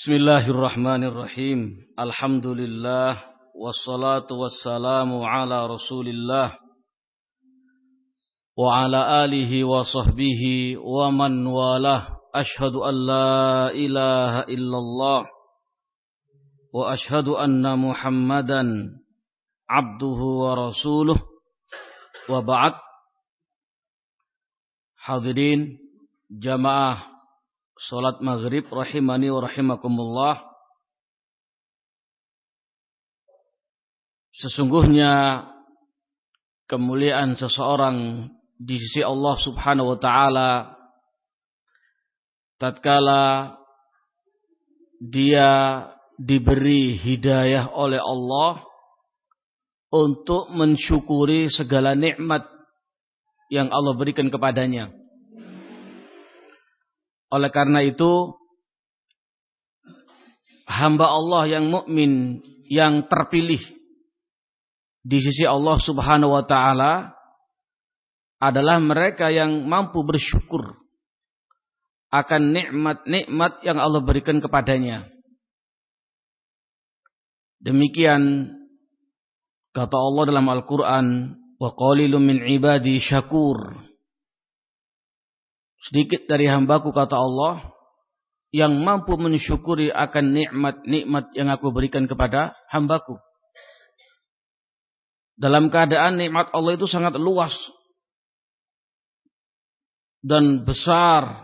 Bismillahirrahmanirrahim. Alhamdulillah wassalatu wassalamu ala Rasulillah wa ala alihi wa sahbihi wa man walah. Ashhadu an la ilaha illallah wa ashhadu anna Muhammadan abduhu wa rasuluh. Wa ba'd. Hadirin jamaah salat maghrib rahimani wa rahimakumullah. Sesungguhnya kemuliaan seseorang di sisi Allah Subhanahu wa taala tatkala dia diberi hidayah oleh Allah untuk mensyukuri segala nikmat yang Allah berikan kepadanya. Oleh karena itu, hamba Allah yang mukmin, yang terpilih di sisi Allah Subhanahu wa taala adalah mereka yang mampu bersyukur akan nikmat-nikmat yang Allah berikan kepadanya. Demikian kata Allah dalam Al-Qur'an, wa qalilun min ibadi syakur. Sedikit dari hambaku, kata Allah, yang mampu mensyukuri akan nikmat-nikmat yang aku berikan kepada hambaku. Dalam keadaan nikmat Allah itu sangat luas dan besar,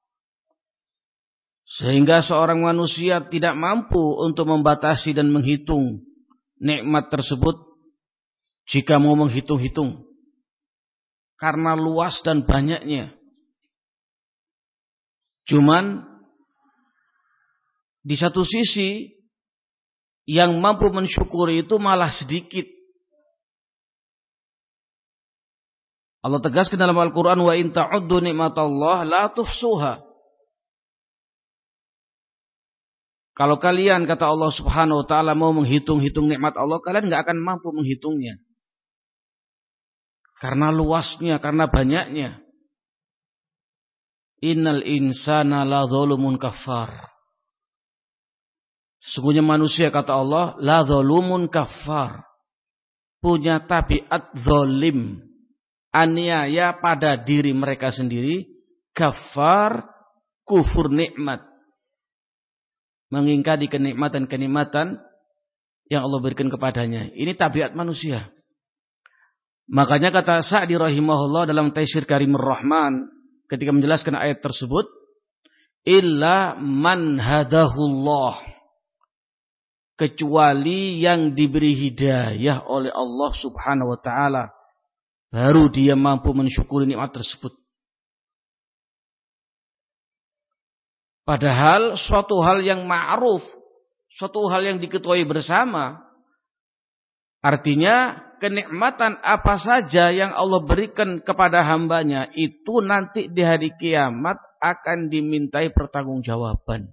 sehingga seorang manusia tidak mampu untuk membatasi dan menghitung nikmat tersebut jika mau menghitung-hitung, karena luas dan banyaknya. Cuman di satu sisi yang mampu mensyukuri itu malah sedikit. Allah tegaskan dalam Al-Quran, wa in ta'uddu ni'matallah la tuhsuha. Kalau kalian, kata Allah Subhanahu wa taala, mau menghitung-hitung nikmat Allah, kalian enggak akan mampu menghitungnya. Karena luasnya, karena banyaknya. Innal insana la zalumun kafar. Sesungguhnya manusia, kata Allah, la zalumun kafar, punya tabiat zalim, aniaya pada diri mereka sendiri, kafar, kufur nikmat, mengingkari kenikmatan-kenikmatan yang Allah berikan kepadanya. Ini tabiat manusia. Makanya kata Sa'di rahimahullah dalam Taisir Karimur Rahman ketika menjelaskan ayat tersebut, illa man hadahullah, kecuali yang diberi hidayah oleh Allah Subhanahu wa taala, baru dia mampu mensyukuri nikmat tersebut. Padahal suatu hal yang ma'ruf, suatu hal yang diketahui bersama, artinya kenikmatan apa saja yang Allah berikan kepada hambanya itu nanti di hari kiamat akan dimintai pertanggungjawaban.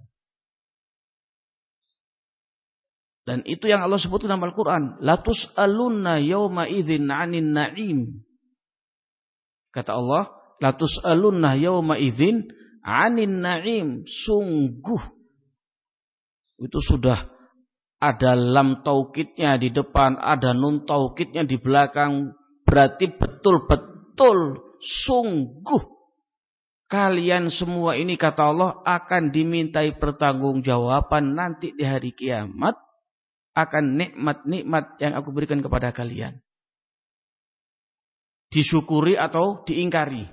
Dan itu yang Allah sebut dalam Al-Quran, la tus'alunna yawma idzin 'anin na'im. Kata Allah, la tus'alunna yawma idzin 'anin na'im. Sungguh itu sudah ada lam taukidnya di depan, ada nun taukidnya di belakang. Berarti betul-betul sungguh kalian semua ini, kata Allah, akan dimintai pertanggungjawaban nanti di hari kiamat akan nikmat-nikmat yang aku berikan kepada kalian. Disyukuri atau diingkari.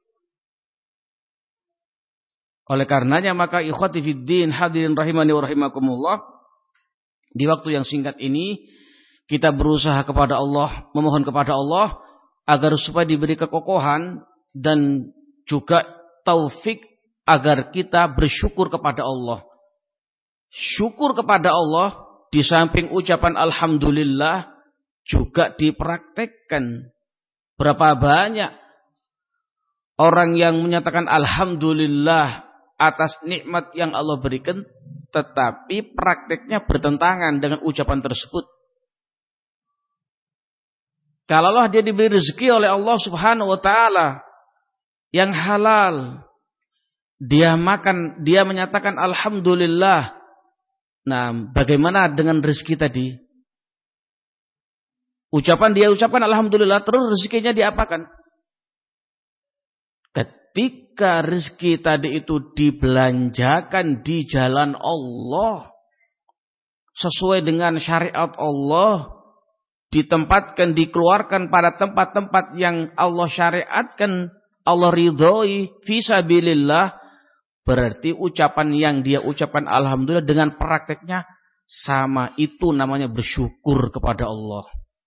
Oleh karenanya maka ikhwati fiddin, hadirin rahimani wa rahimakumullah, di waktu yang singkat ini kita berusaha kepada Allah, memohon kepada Allah agar supaya diberi kekokohan dan juga taufik agar kita bersyukur kepada Allah. Syukur kepada Allah di samping ucapan alhamdulillah juga dipraktekkan. Berapa banyak orang yang menyatakan alhamdulillah atas nikmat yang Allah berikan, tetapi prakteknya bertentangan dengan ucapan tersebut. Kalaulah dia diberi rezeki oleh Allah Subhanahu wa taala yang halal, dia makan, dia menyatakan alhamdulillah, Nah, bagaimana dengan rezeki tadi? Dia ucapkan alhamdulillah, terus rezekinya diapakan? Ketika rezeki tadi itu dibelanjakan di jalan Allah, sesuai dengan syariat Allah, ditempatkan, dikeluarkan pada tempat-tempat yang Allah syariatkan, Allah ridhoi, fisabilillah, berarti ucapan yang dia ucapkan alhamdulillah dengan prakteknya sama, itu namanya bersyukur kepada Allah.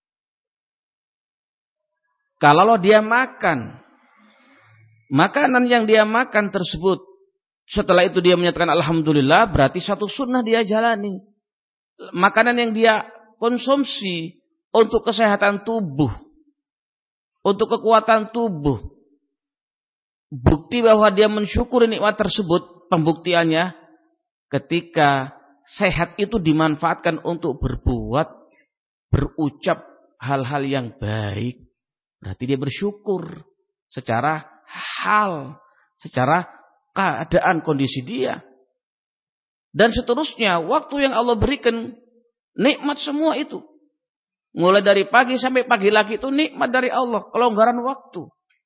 Kalau dia makan, makanan yang dia makan tersebut, setelah itu dia menyatakan alhamdulillah, berarti satu sunnah dia jalani. Makanan yang dia konsumsi untuk kesehatan tubuh, untuk kekuatan tubuh, bukti bahwa dia mensyukuri nikmat tersebut, pembuktiannya ketika sehat itu dimanfaatkan untuk berbuat, berucap hal-hal yang baik, berarti dia bersyukur secara hal, secara keadaan kondisi dia. Dan seterusnya, waktu yang Allah berikan nikmat semua itu. Mulai dari pagi sampai pagi lagi itu nikmat dari Allah, kelonggaran waktu.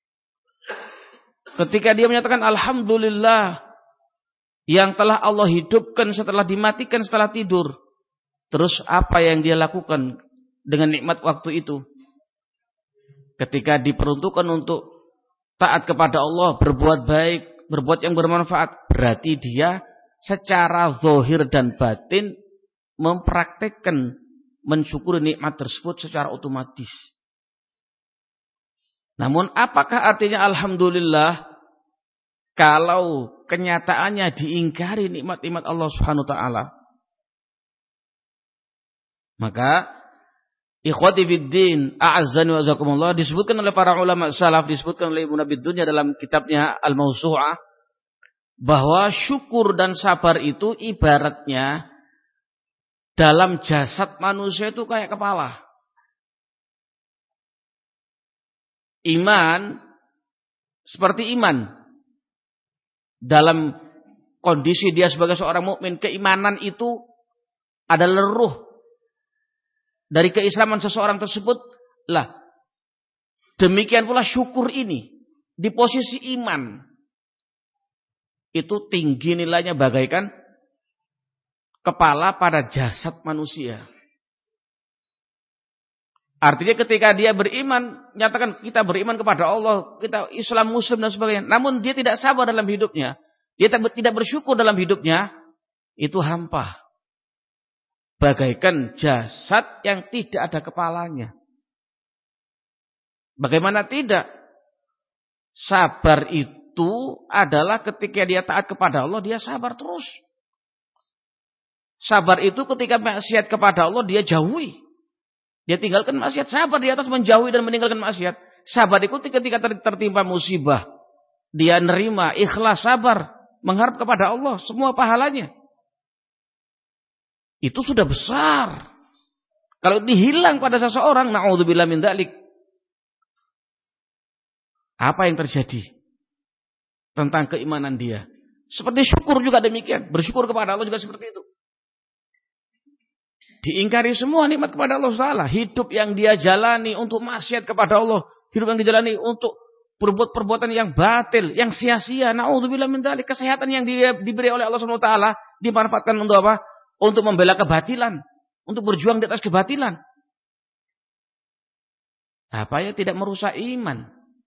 Ketika dia menyatakan alhamdulillah yang telah Allah hidupkan setelah dimatikan setelah tidur. Terus apa yang dia lakukan dengan nikmat waktu itu? Ketika diperuntukkan untuk taat kepada Allah, berbuat baik, berbuat yang bermanfaat, berarti dia secara zahir dan batin mempraktekkan mensyukuri nikmat tersebut secara otomatis. Namun apakah artinya alhamdulillah kalau kenyataannya diingkari nikmat-nikmat Allah Subhanahu wa taala? Maka ikhwati fiddin, a'azzani wa azakumullah, disebutkan oleh para ulama salaf, disebutkan oleh Ibnu Abi Dunya dalam kitabnya Al-Mawsu'ah, bahwa syukur dan sabar itu ibaratnya dalam jasad manusia itu kayak kepala. Iman seperti iman. Dalam kondisi dia sebagai seorang mukmin, keimanan itu adalah ruh dari keislaman seseorang tersebut. Lah, demikian pula syukur ini di posisi iman. Itu tinggi nilainya bagaikan kepala pada jasad manusia. Artinya ketika dia beriman, nyatakan kita beriman kepada Allah, kita Islam, Muslim dan sebagainya. Namun dia tidak sabar dalam hidupnya, dia tidak bersyukur dalam hidupnya, itu hampa. Bagaikan jasad yang tidak ada kepalanya. Bagaimana tidak? Sabar itu adalah ketika dia taat kepada Allah, dia sabar terus. Sabar itu ketika maksiat kepada Allah, dia jauhi. Dia tinggalkan maksiat. Sabar di atas menjauhi dan meninggalkan maksiat. Sabar itu ketika tertimpa musibah, dia nerima, ikhlas, sabar, mengharap kepada Allah semua pahalanya. Itu sudah besar. Kalau dihilang pada seseorang, na'udzubillah min dzalik, apa yang terjadi tentang keimanan dia? Seperti syukur juga demikian. Bersyukur kepada Allah juga seperti itu. Diingkari semua nikmat kepada Allah Ta'ala. Hidup yang dia jalani untuk maksiat kepada Allah. Hidup yang dijalani untuk berbuat perbuatan yang batil, yang sia-sia. Na'udzubillah min dzalik. Kesehatan yang dia diberi oleh Allah Subhanahu wa taala dimanfaatkan untuk apa? Untuk membela kebatilan, untuk berjuang di atas kebatilan. Apa ya, tidak merusak iman.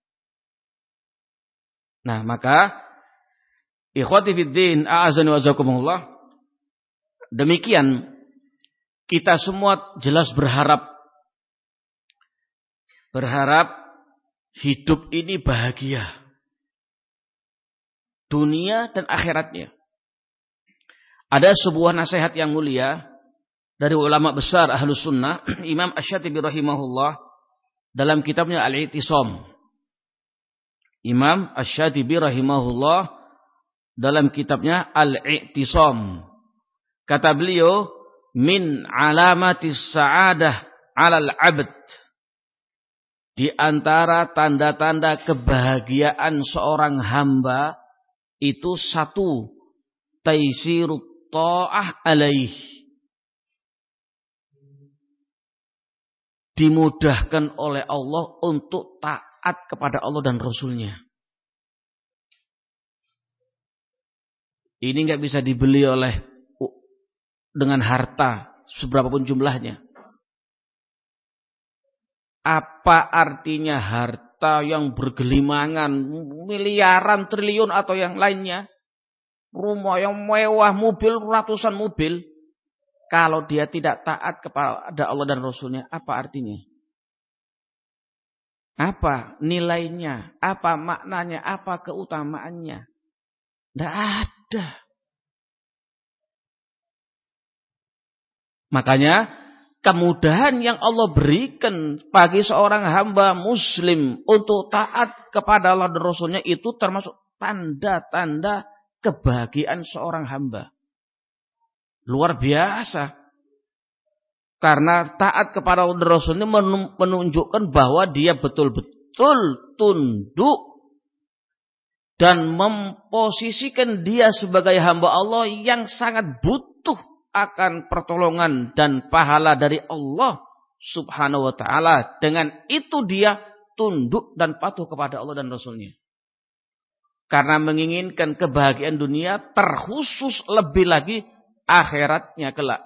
Nah, maka ikhwati fiddin, a'azani wa azakumullah, demikian kita semua jelas berharap hidup ini bahagia, dunia dan akhiratnya. Ada sebuah nasihat yang mulia dari ulama besar Ahlus Sunnah, Imam Asy-Syatibi rahimahullah, dalam kitabnya Al-I'tisam. Imam Asy-Syatibi rahimahullah dalam kitabnya Al-I'tisam, kata beliau, min alamatis sa'adah 'alal 'abd, di antara tanda-tanda kebahagiaan seorang hamba itu satu, taisirut ta'ah alaih, dimudahkan oleh Allah untuk taat kepada Allah dan Rasulnya. Ini nggak bisa dibeli dengan harta seberapapun jumlahnya. Apa artinya harta yang bergelimangan, miliaran, triliun atau yang lainnya? Rumah yang mewah, mobil, ratusan mobil. Kalau dia tidak taat kepada Allah dan Rasulnya, apa artinya? Apa nilainya? Apa maknanya? Apa keutamaannya? Tidak ada. Makanya kemudahan yang Allah berikan bagi seorang hamba muslim untuk taat kepada Allah dan Rasulnya itu termasuk tanda-tanda kebahagiaan seorang hamba. Luar biasa. Karena taat kepada Allah dan Rasulnya menunjukkan bahwa dia betul-betul tunduk dan memposisikan dia sebagai hamba Allah yang sangat butuh akan pertolongan dan pahala dari Allah Subhanahu wa ta'ala. Dengan itu dia tunduk dan patuh kepada Allah dan Rasulnya. Karena menginginkan kebahagiaan dunia, terkhusus lebih lagi akhiratnya kelak.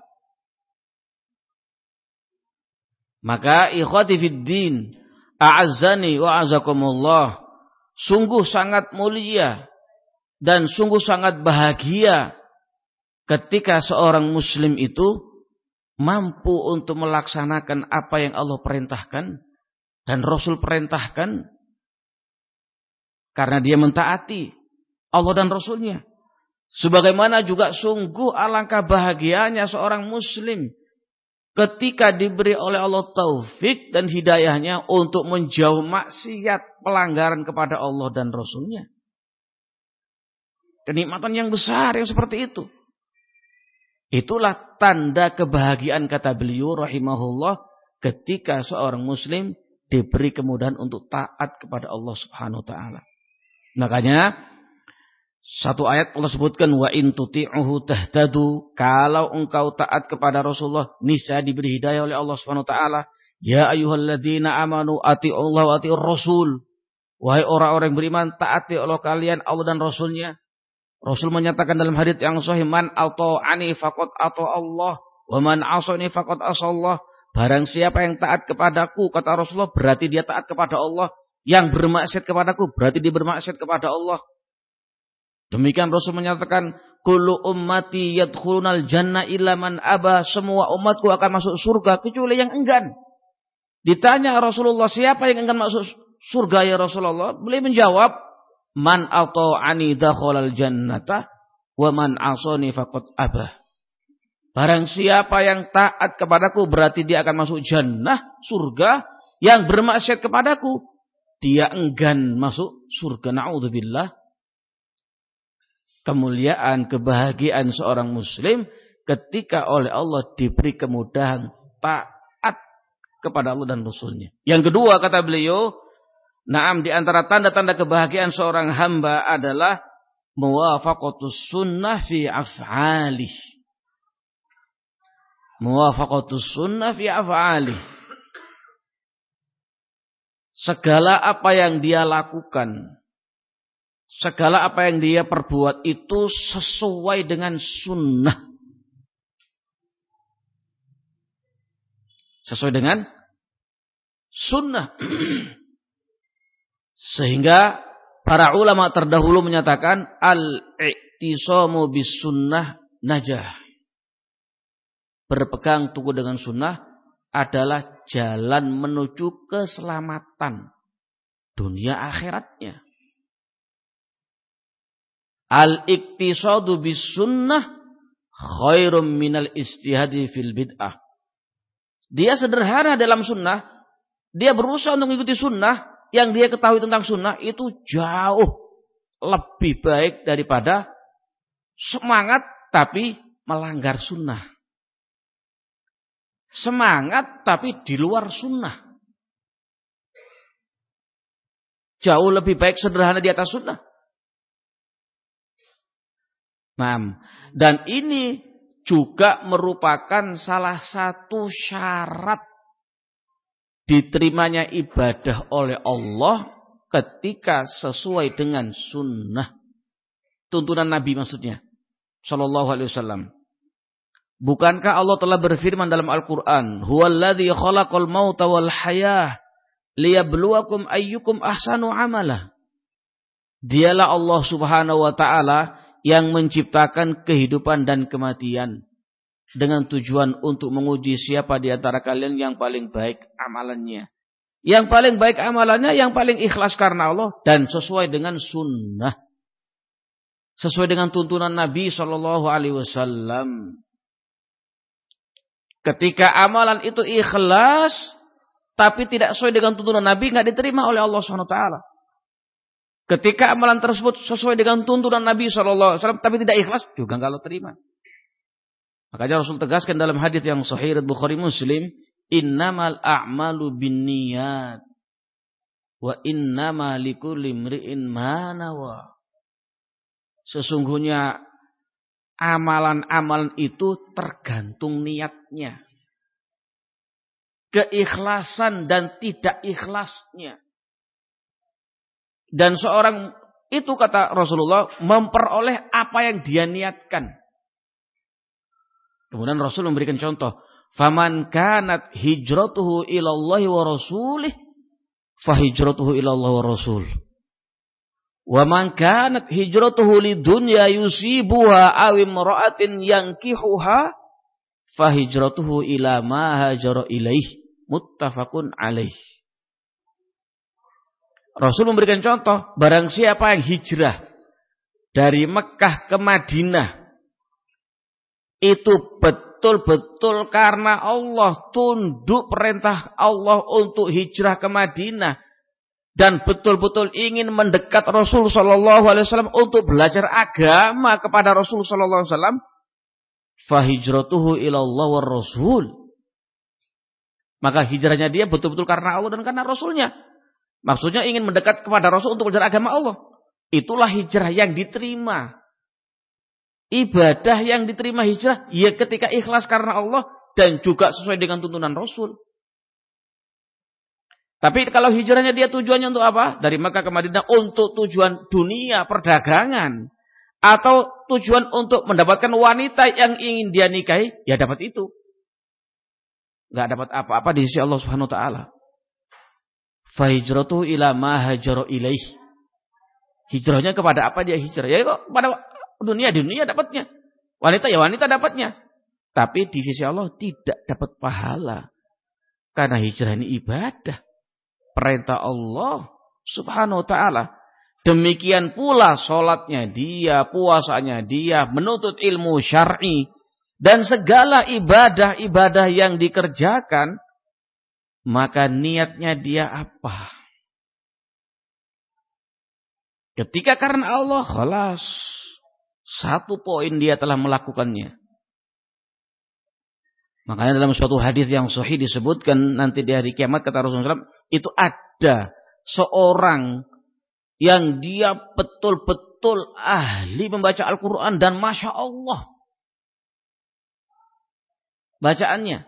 Maka ikhwati fiddin, a'azzani wa a'azakumullah, sungguh sangat mulia dan sungguh sangat bahagia ketika seorang muslim itu mampu untuk melaksanakan apa yang Allah perintahkan dan Rasul perintahkan, karena dia mentaati Allah dan Rasulnya. Sebagaimana juga sungguh alangkah bahagianya seorang muslim ketika diberi oleh Allah taufik dan hidayahnya untuk menjauh maksiat, pelanggaran kepada Allah dan Rasulnya. Kenikmatan yang besar yang seperti itu. Itulah tanda kebahagiaan, kata beliau rahimahullah, ketika seorang muslim diberi kemudahan untuk taat kepada Allah Subhanahu wa ta'ala. Makanya satu ayat Allah sebutkan, wa in tuti'uhu tahtadu, kalau engkau taat kepada Rasulullah niscaya diberi hidayah oleh Allah Subhanahu wa taala. Ya ayyuhalladzina amanu atii'ullaha wa atii'ur rasul, wahai orang-orang yang beriman, taati oleh kalian Allah dan Rasulnya. Rasul menyatakan dalam hadits yang sahih, man ata'ani faqad ata Allah wa man 'asani faqad 'asallah. Barang siapa yang taat kepadaku, kata Rasulullah, berarti dia taat kepada Allah. Yang bermaksiat kepadaku berarti dia bermaksiat kepada Allah. Demikian Rasul menyatakan, kullu ummati yadkhulunal jannah illa man aba, semua umatku akan masuk surga kecuali yang enggan. Ditanya Rasulullah, siapa yang enggan masuk surga ya Rasulullah? Beliau menjawab, man ata'ani dakhalal jannata wa man 'asani faqad aba. Barang siapa yang taat kepadaku berarti dia akan masuk jannah, surga. Yang bermaksiat kepadaku dia enggan masuk surga. Na'udzubillah. Kemuliaan, kebahagiaan seorang muslim ketika oleh Allah diberi kemudahan taat kepada Allah dan Rasulnya. Yang kedua, kata beliau, naam, di antara tanda-tanda kebahagiaan seorang hamba adalah muwafaqatus sunnah fi af'alih. Muwafaqatus sunnah fi af'alih. Segala apa yang dia lakukan, segala apa yang dia perbuat itu sesuai dengan sunnah. Sesuai dengan sunnah. Sehingga para ulama terdahulu menyatakan al-i'tisamu bis sunnah najah. Berpegang teguh dengan sunnah adalah jalan menuju keselamatan dunia akhiratnya. Al-iktisadu bis sunnah khairum minal istihadi fil bid'ah. Dia sederhana dalam sunnah, dia berusaha untuk mengikuti sunnah, yang dia ketahui tentang sunnah itu jauh lebih baik daripada semangat tapi melanggar sunnah. Semangat tapi di luar sunnah. Jauh lebih baik sederhana di atas sunnah. Nah, dan ini juga merupakan salah satu syarat diterimanya ibadah oleh Allah ketika sesuai dengan sunnah. Tuntunan Nabi maksudnya. Sallallahu alaihi wasallam. Bukankah Allah telah berfirman dalam Al-Quran, Huwaladzi khalaqal mauta wal hayah liyabluwakum ayyukum ahsanu amala. Dialah Allah subhanahu wa ta'ala yang menciptakan kehidupan dan kematian dengan tujuan untuk menguji siapa di antara kalian yang paling baik amalannya. Yang paling baik amalannya, yang paling ikhlas karena Allah dan sesuai dengan sunnah. Sesuai dengan tuntunan Nabi sallallahu alaihi wasallam. Ketika amalan itu ikhlas, tapi tidak sesuai dengan tuntunan Nabi, nggak diterima oleh Allah SWT. Ketika amalan tersebut sesuai dengan tuntunan Nabi SAW, tapi tidak ikhlas, juga nggak Allah terima. Makanya Rasul tegaskan dalam hadis yang sahih Bukhari Muslim, Innamal a'malu binniyat, wa innama likulli imri'in ma nawa. Sesungguhnya amalan-amalan itu tergantung niatnya. Keikhlasan dan tidak ikhlasnya. Dan seorang itu kata Rasulullah memperoleh apa yang dia niatkan. Kemudian Rasul memberikan contoh. Faman kanat hijratuhu ilallahi wa rasulih. Fahijratuhu ilallahi wa rasul. Wa man kanat hijratuhu lidunya yusibuha aw imra'atin yankihuha fahijratuhu ila ma hajara ilaih muttafaqun alaih. Rasul memberikan contoh, barang siapa yang hijrah dari Mekah ke Madinah itu betul-betul karena Allah, tunduk perintah Allah untuk hijrah ke Madinah. Dan betul-betul ingin mendekat Rasul Sallallahu Alaihi Wasallam untuk belajar agama kepada Rasul Sallallahu Alaihi Wasallam, fahijratuhu ilallah war Rasul. Maka hijrahnya dia betul-betul karena Allah dan karena Rasulnya. Maksudnya ingin mendekat kepada Rasul untuk belajar agama Allah. Itulah hijrah yang diterima. Ibadah yang diterima hijrah, ya ketika ikhlas karena Allah dan juga sesuai dengan tuntunan Rasul. Tapi kalau hijrahnya dia tujuannya untuk apa? Dari Mekah ke Madinah untuk tujuan dunia, perdagangan. Atau tujuan untuk mendapatkan wanita yang ingin dia nikahi, ya dapat itu. Gak dapat apa-apa di sisi Allah Subhanahu wa taala. Fahijratuhu ila ma hajara ilaih. Hijrahnya kepada apa dia hijrah? Ya kok pada dunia dapatnya. Wanita ya wanita dapatnya. Tapi di sisi Allah tidak dapat pahala. Karena hijrah ini ibadah. Perintah Allah Subhanahu wa ta'ala. Demikian pula sholatnya dia, puasanya dia, menuntut ilmu syar'i. Dan segala ibadah-ibadah yang dikerjakan, maka niatnya dia apa? Ketika karena Allah, khalas. Satu poin dia telah melakukannya. Makanya dalam suatu hadis yang sahih disebutkan nanti di hari kiamat kata Rasulullah SAW, itu ada seorang yang dia betul-betul ahli membaca Al-Quran dan Masya Allah bacaannya.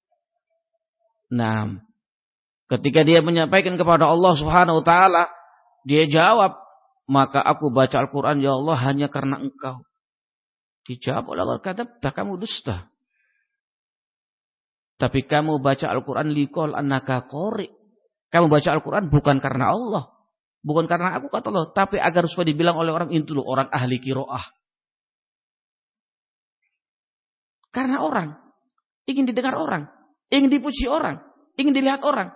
Nah, ketika dia menyampaikan kepada Allah Subhanahu wa taala, dia jawab, maka aku baca Al-Quran ya Allah hanya karena Engkau. Dijawab oleh Allah, kadzabta, kamu dusta. Tapi kamu baca Al-Quran liqol annaka qori. Kamu baca Al-Quran bukan karena Allah. Bukan karena aku kata Allah. Tapi agar supaya dibilang oleh orang itu loh, orang ahli qiraah. Karena orang. Ingin didengar orang. Ingin dipuji orang. Ingin dilihat orang.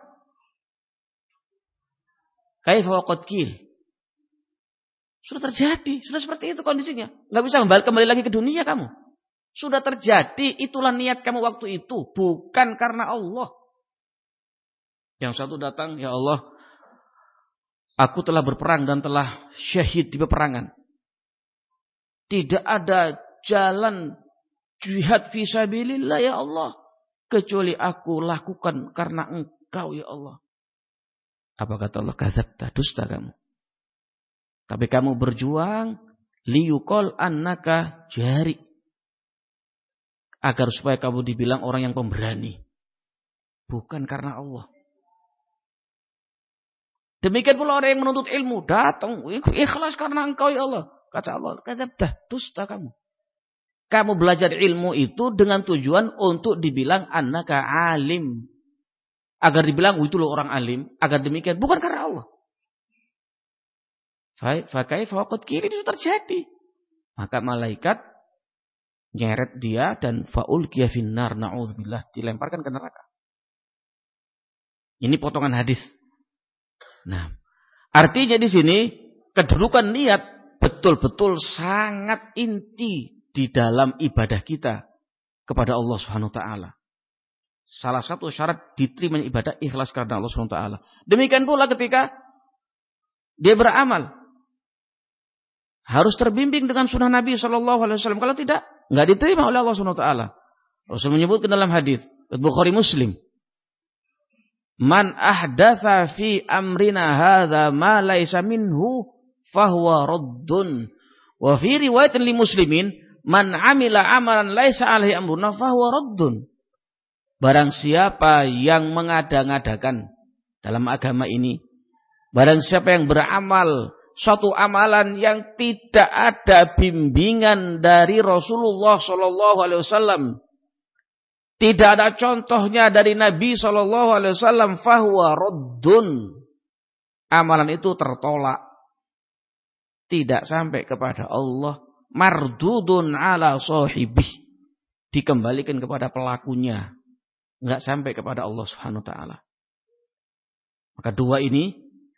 Kaifa waqad qil. Sudah terjadi. Sudah seperti itu kondisinya. Gak bisa kembali lagi ke dunia kamu. Sudah terjadi, itulah niat kamu waktu itu. Bukan karena Allah. Yang satu datang, ya Allah, aku telah berperang dan telah syahid di peperangan. Tidak ada jalan jihad fisabilillah ya Allah. Kecuali aku lakukan karena Engkau ya Allah. Apa kata Allah? Kadzabta, dusta kamu. Tapi kamu berjuang, liyuqal annaka jari. Agar supaya kamu dibilang orang yang pemberani. Bukan karena Allah. Demikian pula orang yang menuntut ilmu. Datang, ikhlas karena engkau ya Allah. Kata Allah, kadzabta, dusta kamu. Kamu belajar ilmu itu dengan tujuan untuk dibilang annaka alim. Agar dibilang, itu loh orang alim. Agar demikian, bukan karena Allah. Fakaifa waqad qila, itu terjadi. Maka malaikat nyeret dia dan faulqiya finnar, na'udzubillah, dilemparkan ke neraka. Ini potongan hadis. Nah, artinya di sini kedudukan niat betul-betul sangat inti di dalam ibadah kita kepada Allah Subhanahu wa taala. Salah satu syarat diterima ibadah ikhlas karena Allah Subhanahu wa taala. Demikian pula ketika dia beramal harus terbimbing dengan sunnah Nabi sallallahu alaihi wasallam. Kalau tidak, enggak diterima oleh Allah Subhanahu wa taala. Rasul menyebutkan dalam hadis Bukhari Muslim, man ahdatsa fi amrina hadza ma laisa minhu fahuwa raddun. Wa fi riwayatin li Muslimin, man amila amalan laisa alaihi amruna fahuwa raddun. Barang siapa yang mengada-ngadakan dalam agama ini, barang siapa yang beramal suatu amalan yang tidak ada bimbingan dari Rasulullah sallallahu alaihi wasallam, tidak ada contohnya dari Nabi SAW, fahuwa raddun. Amalan itu tertolak. Tidak sampai kepada Allah. Mardudun ala sahibih. Dikembalikan kepada pelakunya. Enggak sampai kepada Allah Subhanahu wa taala. Maka dua ini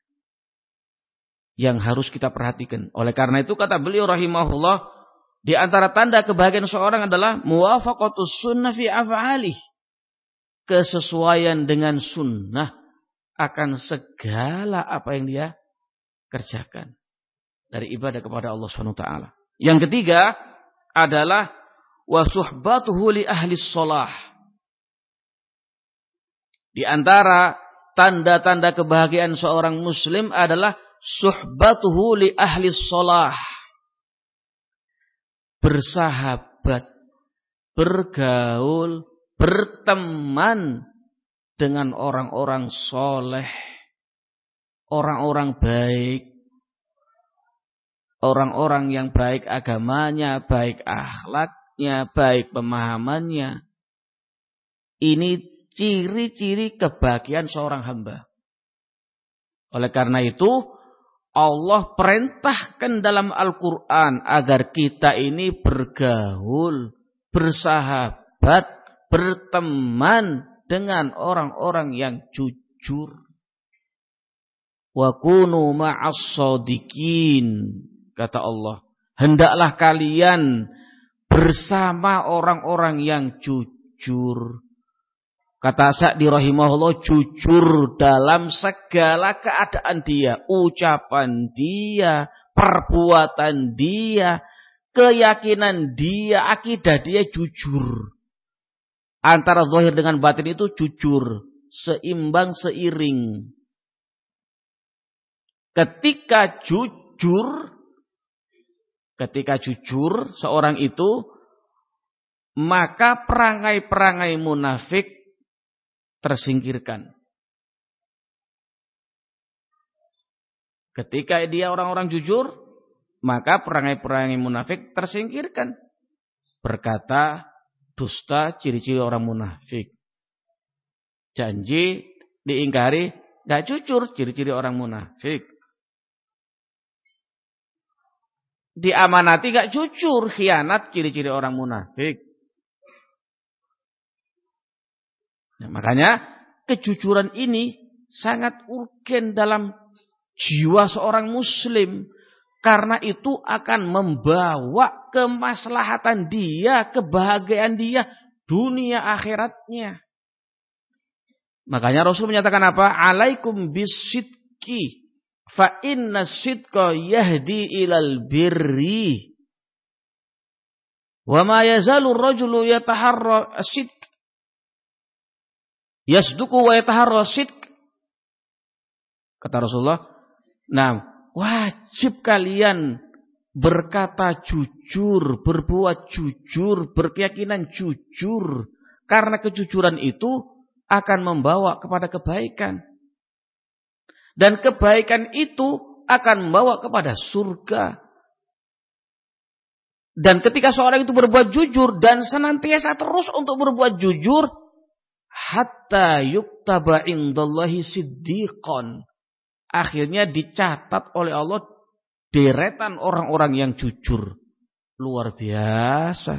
yang harus kita perhatikan. Oleh karena itu kata beliau rahimahullah, di antara tanda kebahagiaan seorang adalah muwafaqatus sunnah fi af'alih. Kesesuaian dengan sunnah akan segala apa yang dia kerjakan dari ibadah kepada Allah Subhanahu wa taala. Yang ketiga adalah wa suhbatuhu li ahli shalah. Di antara tanda-tanda kebahagiaan seorang muslim adalah suhbatuhu li ahli shalah. Bersahabat, bergaul, berteman dengan orang-orang soleh, orang-orang baik, orang-orang yang baik agamanya, baik akhlaknya, baik pemahamannya. Ini ciri-ciri kebahagiaan seorang hamba. Oleh karena itu, Allah perintahkan dalam Al-Quran agar kita ini bergaul, bersahabat, berteman dengan orang-orang yang jujur. Wa kunu ma'as shadiqin, kata Allah. Hendaklah kalian bersama orang-orang yang jujur. Kata Sa'di rahimahullah, jujur dalam segala keadaan dia, ucapan dia, perbuatan dia, keyakinan dia, akidah dia jujur. Antara zahir dengan batin itu jujur, seimbang, seiring. Ketika jujur seorang itu, maka perangai-perangai munafik tersingkirkan. Ketika dia orang-orang jujur, maka perangai-perangai munafik tersingkirkan. Berkata dusta, ciri-ciri orang munafik. Janji diingkari, gak jujur, ciri-ciri orang munafik. Diamanati gak jujur, khianat, ciri-ciri orang munafik. Nah, makanya kejujuran ini sangat urgen dalam jiwa seorang muslim. Karena itu akan membawa kemaslahatan dia, kebahagiaan dia, dunia akhiratnya. Makanya Rasul menyatakan apa? Alaikum bisidqi fa inna sidqa yahdi ilal birri. Wa ma yazalu ar-rajulu yataharra as-sidq yasduku wa yataharra sidq. Kata Rasulullah, nah, wajib kalian berkata jujur, berbuat jujur, berkeyakinan jujur. Karena kejujuran itu akan membawa kepada kebaikan. Dan kebaikan itu akan membawa kepada surga. Dan ketika seorang itu berbuat jujur dan senantiasa terus untuk berbuat jujur, hatta yuktaba indallahi siddiqan. Akhirnya dicatat oleh Allah deretan orang-orang yang jujur. Luar biasa.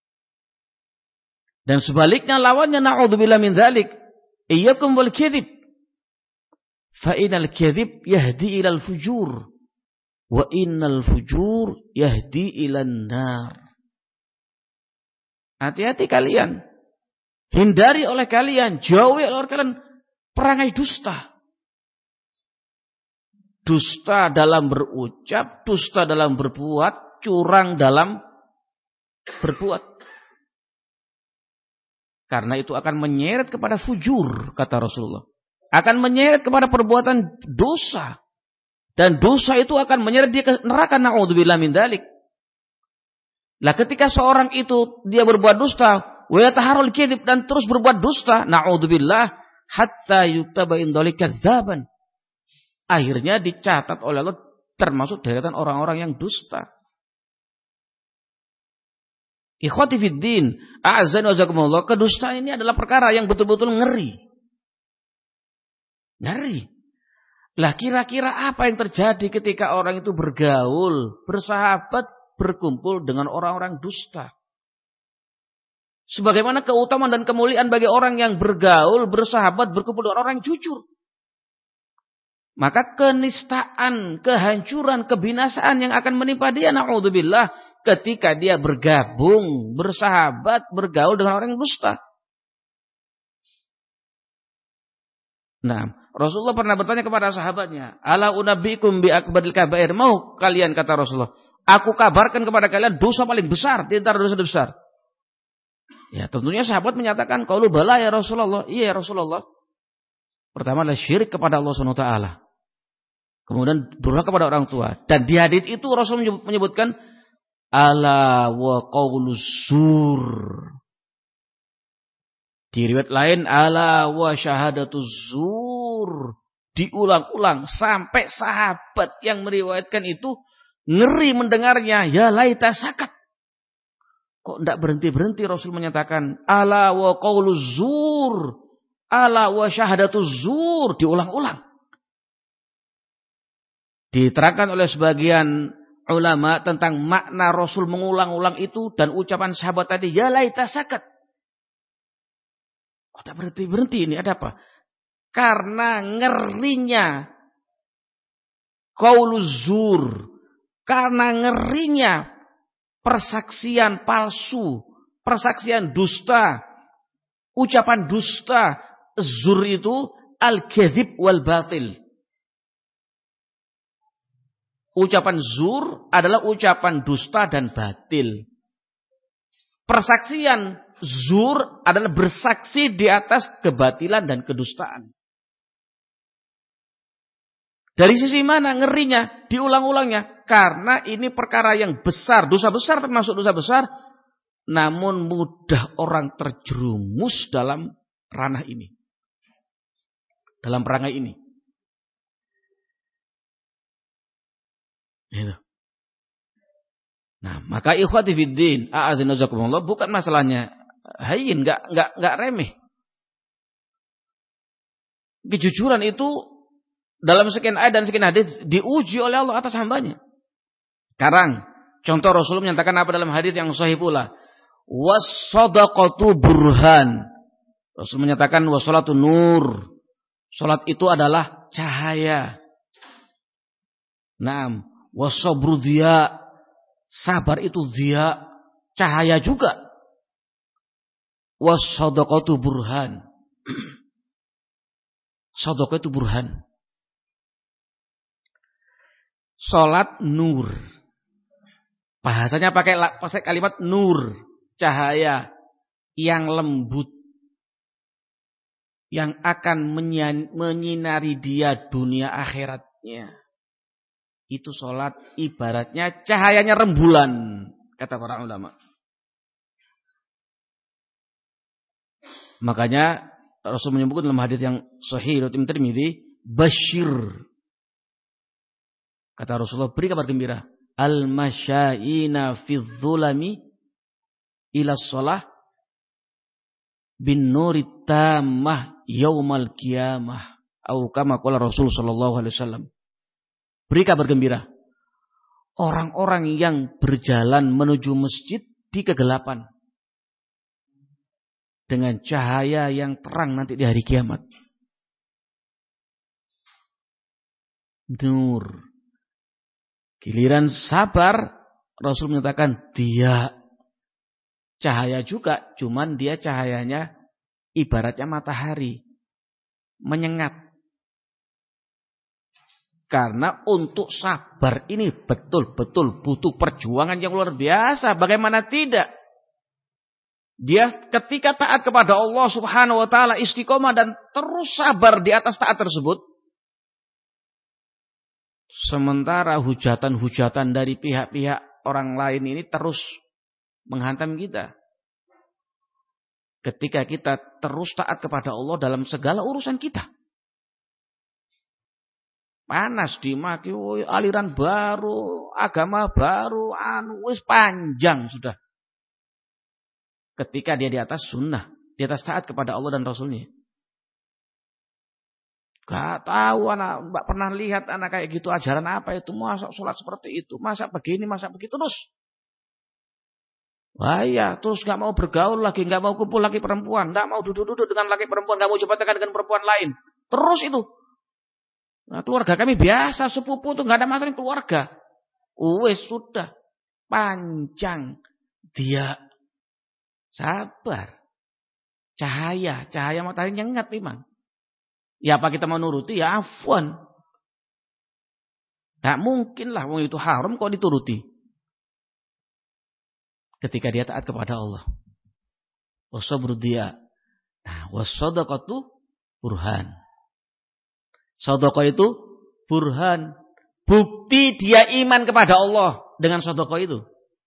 Dan sebaliknya lawannya, na'udzubillah min dzalik, iyyakum wal kadzib. Fa innal kadzib yahdi ilal fujur wa innal fujur yahdi ilan nar. Hati-hati kalian. Hindari oleh kalian, jauhi oleh kalian perangai dusta. Dusta dalam berucap, dusta dalam berbuat, curang dalam berbuat. Karena itu akan menyeret kepada fujur, kata Rasulullah. Akan menyeret kepada perbuatan dosa. Dan dosa itu akan menyeret dia ke neraka, na'udzubillah min dzalik. Lah ketika seorang itu dia berbuat dusta, wa yataharul kadzib, dan terus berbuat dusta, na'udzubillah, hatta yuktaba indalika kadzaban. Akhirnya dicatat oleh Allah termasuk deretan orang-orang yang dusta. Ikhwati fiddin, a'azzani wa jazakumullah, kedustaan ini adalah perkara yang betul-betul ngeri. Ngeri. Lah kira-kira apa yang terjadi ketika orang itu bergaul, bersahabat, berkumpul dengan orang-orang dusta? Sebagaimana keutamaan dan kemuliaan bagi orang yang bergaul, bersahabat, berkumpul dengan orang yang jujur. Maka kenistaan, kehancuran, kebinasaan yang akan menimpa dia, na'udzubillah, ketika dia bergabung, bersahabat, bergaul dengan orang yang dusta. Nah, Rasulullah pernah bertanya kepada sahabatnya, ala unabbiikum bi akbaril kabair, mau kalian, kata Rasulullah, aku kabarkan kepada kalian dosa paling besar di antara dosa besar. Ya, tentunya sahabat menyatakan, qaulu bala ya Rasulullah. Iya ya Rasulullah. Pertama adalah syirik kepada Allah Subhanahu wa taala. Kemudian durhaka kepada orang tua. Dan di hadits itu Rasul menyebutkan ala wa qauluz zur. Di riwayat lain ala wa syahadatuz zur. Diulang-ulang sampai sahabat yang meriwayatkan itu ngeri mendengarnya. Ya laita sakat. Kok tidak berhenti-berhenti Rasul menyatakan ala wa qauluz zur. Ala wa syahadatuz zur. Diulang-ulang. Diterangkan oleh sebagian ulama tentang makna Rasul mengulang-ulang itu dan ucapan sahabat tadi, ya laita sakat. Oh, tak berhenti-berhenti, ini ada apa? Karena ngerinya qauluz zur, karena ngerinya persaksian palsu, persaksian dusta, ucapan dusta. Zur itu al-kadzib wal batil. Ucapan zur adalah ucapan dusta dan batil. Persaksian zur adalah bersaksi di atas kebatilan dan kedustaan. Dari sisi mana ngerinya? Diulang-ulangnya. Karena ini perkara yang besar. Dosa besar termasuk dosa besar. Namun mudah orang terjerumus dalam ranah ini. Dalam perangai ini. Gitu. Nah, maka ikhwati fiddin, a'azina jazakumullah, bukan masalahnya hayyin, enggak remeh. Kejujuran itu dalam sekian ayat dan sekian hadis diuji oleh Allah atas hambanya. Sekarang, contoh Rasulullah menyatakan apa dalam hadis yang sahih pula? Was-shadaqatu burhan. Rasul menyatakan was-shalatu nur. Salat itu adalah cahaya. Naam. Was-sabru dhiya, sabar itu dhiya, cahaya juga. Was-shadaqatu burhan. Shadaqah itu burhan. Salat nur. Bahasanya pakai kalimat nur, cahaya yang lembut, yang akan menyinari dia dunia akhiratnya. Itu sholat ibaratnya cahayanya rembulan, kata para ulama. Makanya Rasul menyebutkan dalam hadis yang sahih riwayat Tirmidzi, Bashir. Kata Rasulullah, beri kabar gembira. Al-masya'ina fi dzulami ila shalah bin nuri tammah yaumal qiyamah. Atau kama qala Rasul sallallahu alaihi wasallam. Beri kabar gembira. Orang-orang yang berjalan menuju masjid di kegelapan dengan cahaya yang terang nanti di hari kiamat. Nur. Giliran sabar, Rasul menyatakan dia cahaya juga, cuman dia cahayanya ibaratnya matahari, menyengat. Karena untuk sabar ini betul-betul butuh perjuangan yang luar biasa. Bagaimana tidak? Dia ketika taat kepada Allah Subhanahu wa taala istiqomah dan terus sabar di atas taat tersebut. Sementara hujatan-hujatan dari pihak-pihak orang lain ini terus menghantam kita. Ketika kita terus taat kepada Allah dalam segala urusan kita. Panas dimaki, aliran baru, agama baru, wis panjang sudah. Ketika dia di atas sunnah, di atas taat kepada Allah dan Rasulnya. Gak tahu anak, mbak pernah lihat anak kayak gitu, ajaran apa itu, masa sholat seperti itu, masa begini, masa begitu terus. Wah iya, terus gak mau bergaul lagi, gak mau kumpul lagi perempuan, gak mau duduk-duduk dengan laki perempuan, gak mau jumpa dengan perempuan lain. Terus itu. Nah, keluarga kami biasa, sepupu tuh gak ada masalah keluarga. Wes sudah panjang. Dia sabar. Cahaya matahari nyengat memang. Ya apa kita mau nuruti? Ya afwan. Gak mungkin lah, wong itu haram kok dituruti. Ketika dia taat kepada Allah. Wasabru dia. Nah, wasadaqatu burhan. Sedekah itu burhan. Bukti dia iman kepada Allah dengan sedekah itu.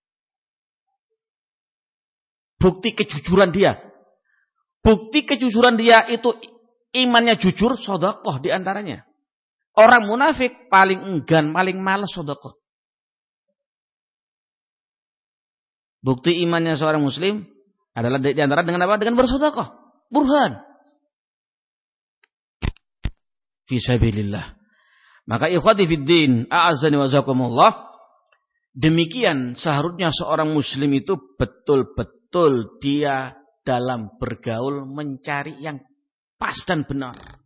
Bukti kejujuran dia. Bukti kejujuran dia itu imannya jujur, sedekah di antaranya. Orang munafik paling enggan, paling malas sedekah. Bukti imannya seorang muslim adalah di antara dengan apa? Dengan bersedekah. Burhan. Fisabilillah. Maka ikhwati fiddin, a'azzani wa jazakumullah. Demikian seharusnya seorang muslim itu betul-betul dia dalam bergaul mencari yang pas dan benar.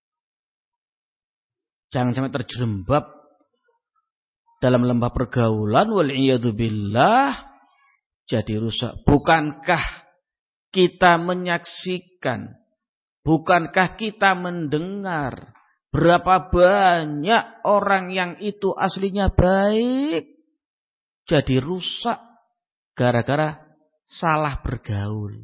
Jangan sampai terjerembab dalam lembah pergaulan wal'iyadu billah jadi rusak. Bukankah kita menyaksikan, bukankah kita mendengar berapa banyak orang yang itu aslinya baik jadi rusak gara-gara salah bergaul.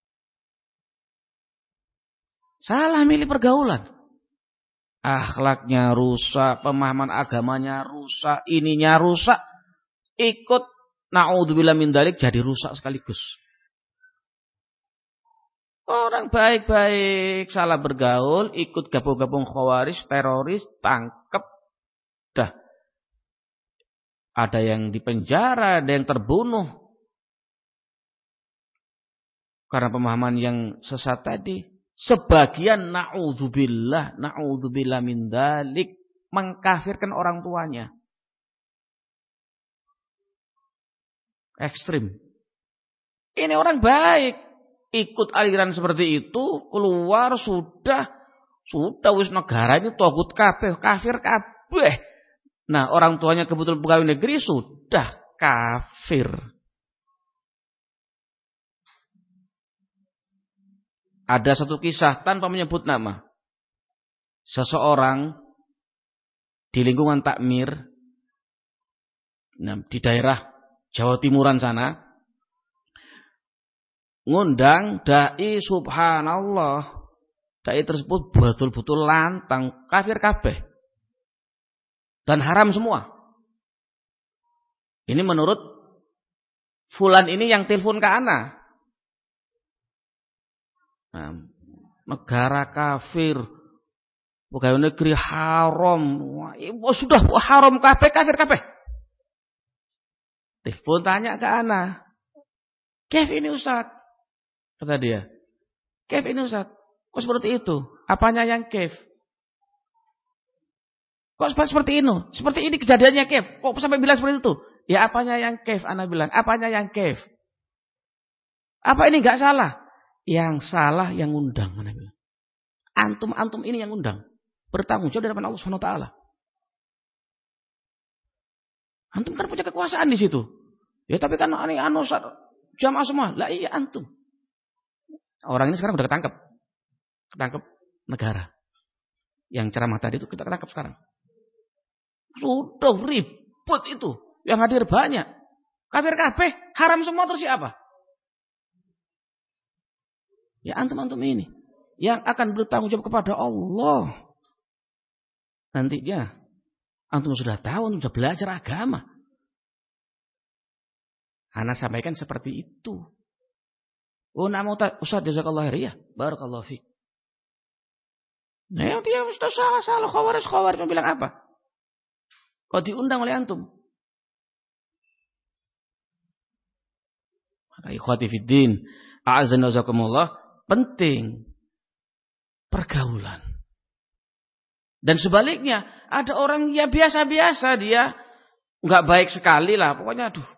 Salah milih pergaulan. Akhlaknya rusak, pemahaman agamanya rusak, ininya rusak. Ikut na'udzubillah min dzalik jadi rusak sekaligus. Orang baik-baik salah bergaul, ikut gabung-gabung khawarij, teroris, tangkep. Dah. Ada yang dipenjara, ada yang terbunuh. Karena pemahaman yang sesat tadi. Sebagian na'udzubillah min dzalik mengkafirkan orang tuanya. Ekstrim. Ini orang baik. Ikut aliran seperti itu, keluar sudah wis negara ini togut kabeh, kafir kabeh. Nah, orang tuanya kebetulan pegawai negeri sudah kafir. Ada satu kisah tanpa menyebut nama. Seseorang di lingkungan takmir di daerah Jawa Timuran sana ngundang dai, subhanallah. Dai tersebut betul-betul lantang, kafir kabeh. Dan haram semua. Ini menurut fulan ini yang telepon ke ana. Nah, negara kafir, Pegawai negeri haram. Wah, sudah haram kabeh, kafir kabeh. Telepon tanya ke ana. Kef ini Ustaz. Kata dia. Kef ini Ustaz. Kok seperti itu? Apanya yang kef? Kok seperti ini? Seperti ini kejadiannya kef. Kok sampai bilang seperti itu? Ya apanya yang kef? Ana bilang. Apanya yang kef? Apa ini enggak salah? Yang salah yang undang. Ana bilang. Antum ini yang undang. Bertanggung jawab di hadapan Allah Subhanahu wa taala. Antum kan punya kekuasaan di situ. Ya tapi kan jamaah semua. Lah iya antum. Orang ini sekarang udah ketangkep. Ketangkep negara. Yang ceramah tadi itu kita ketangkep sekarang. Sudah ribut itu. Yang hadir banyak. Kafir kabeh, haram semua terus siapa? Ya antum ini. Yang akan bertanggung jawab kepada Allah. Nantinya. Antum sudah tahu, antum sudah belajar agama. Ana sampaikan seperti itu. Oh, nama Ustaz jazakallahu khair ya. Barakallahu fiik. Nah, dia Ustaz salah khawarij bilang apa? Kok diundang oleh antum? Maka ikhwati fiddin, a'azzana wajazakumullah, penting pergaulan. Dan sebaliknya, ada orang yang biasa-biasa dia enggak baik sekali lah, pokoknya aduh.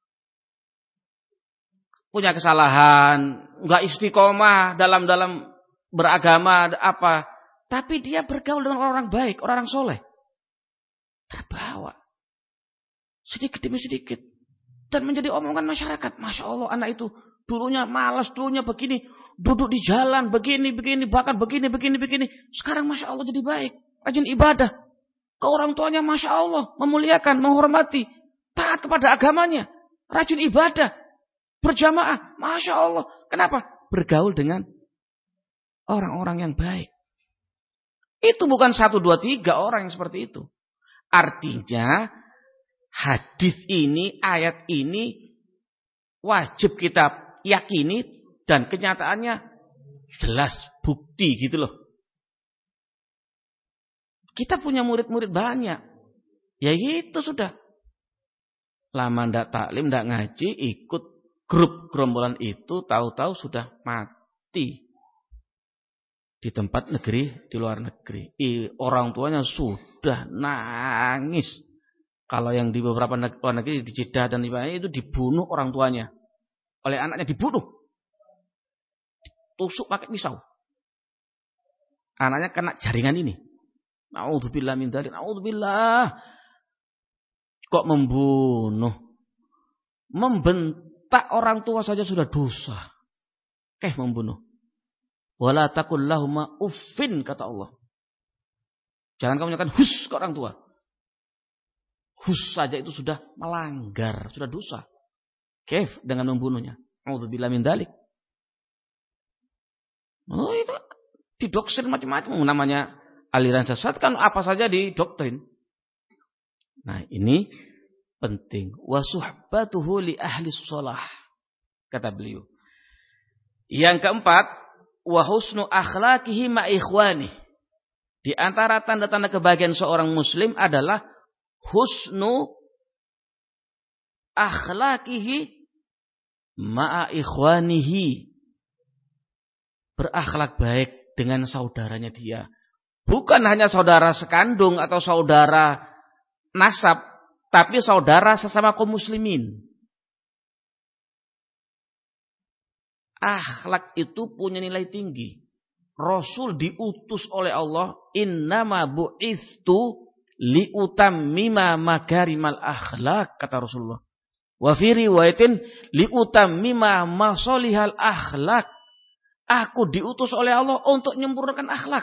Punya kesalahan, enggak istiqomah dalam beragama apa, tapi dia bergaul dengan orang baik, orang soleh, terbawa sedikit demi sedikit dan menjadi omongan masyarakat. Masya Allah, anak itu dulunya malas, dulunya begini, duduk di jalan begini, bahkan begini. Sekarang Masya Allah jadi baik, rajin ibadah, ke orang tuanya Masya Allah, memuliakan, menghormati, taat kepada agamanya, rajin ibadah. Berjamaah, Masya Allah. Kenapa? Bergaul dengan orang-orang yang baik. Itu bukan 1, 2, 3 orang yang seperti itu. Artinya, hadis ini, ayat ini, wajib kita yakini, dan kenyataannya jelas, bukti gitu loh. Kita punya murid-murid banyak. Ya itu sudah. Lama ndak taklim, ndak ngaji, ikut grup gerombolan itu tahu-tahu sudah mati di tempat negeri, di luar negeri. Orang tuanya sudah nangis. Kalau yang di beberapa luar negeri, di Jeddah dan lain-lain itu dibunuh orang tuanya. Oleh anaknya dibunuh. Tusuk pakai pisau. Anaknya kena jaringan ini. Na'udzubillah min dzalik. Na'udzubillah. Kok membunuh? Tak orang tua saja sudah dosa. Kayak membunuh. Wala taqul lahuma uffin, kata Allah. Jangan kamu nyatakan hus ke orang tua. Hus saja itu sudah melanggar, sudah dosa. Kaif dengan membunuhnya. A'udzubillah min dzalik. Oh, itu didoktrin macam-macam, namanya aliran sesat kan apa saja didoktrin. Nah, ini penting. Wa suhbatuhu li ahli shalah, kata beliau. Yang keempat, wa husnu akhlaqihi ma ikhwani. Di antara tanda-tanda kebahagiaan seorang muslim adalah husnu akhlaqihi ma ikhwanihi. Berakhlak baik dengan saudaranya dia. Bukan hanya saudara sekandung atau saudara nasab, tapi saudara sesama kaum muslimin. Akhlak itu punya nilai tinggi. Rasul diutus oleh Allah, innama bu'itstu liutammima makarimal akhlak, kata Rasulullah. Wa fi riwayatin liutammima masalihal akhlak. Aku diutus oleh Allah untuk menyempurnakan akhlak.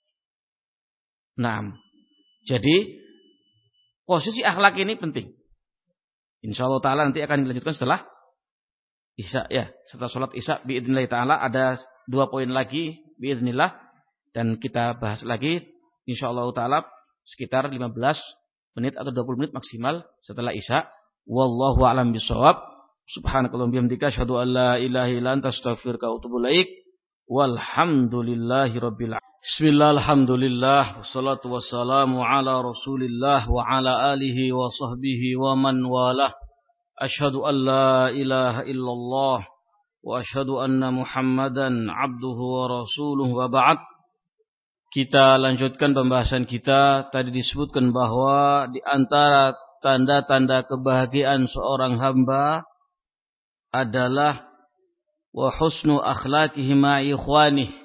Nah, jadi posisi akhlak ini penting. Insyaallah taala nanti akan dilanjutkan setelah Isya ya, setelah sholat Isya biidznillah taala ada 2 poin lagi biidznillah dan kita bahas lagi insyaallah taala sekitar 15 menit atau 20 menit maksimal setelah Isya. Wallahu a'lam bishawab. Subhanakallahumma bihamdika asyhadu an la ilaha illa anta astaghfiruka wa atubu ilaik. Walhamdulillahirabbil alamin. Bismillah, alhamdulillah, wassalatu wassalamu ala rasulillah wa ala alihi wa sahbihi wa man walah. Ashhadu an la ilaha illallah wa ashhadu anna muhammadan abduhu wa rasuluh wa ba'd. Kita lanjutkan pembahasan kita. Tadi disebutkan bahwa di antara tanda-tanda kebahagiaan seorang hamba adalah wa husnu akhlaqihi ma'a ikhwanihi,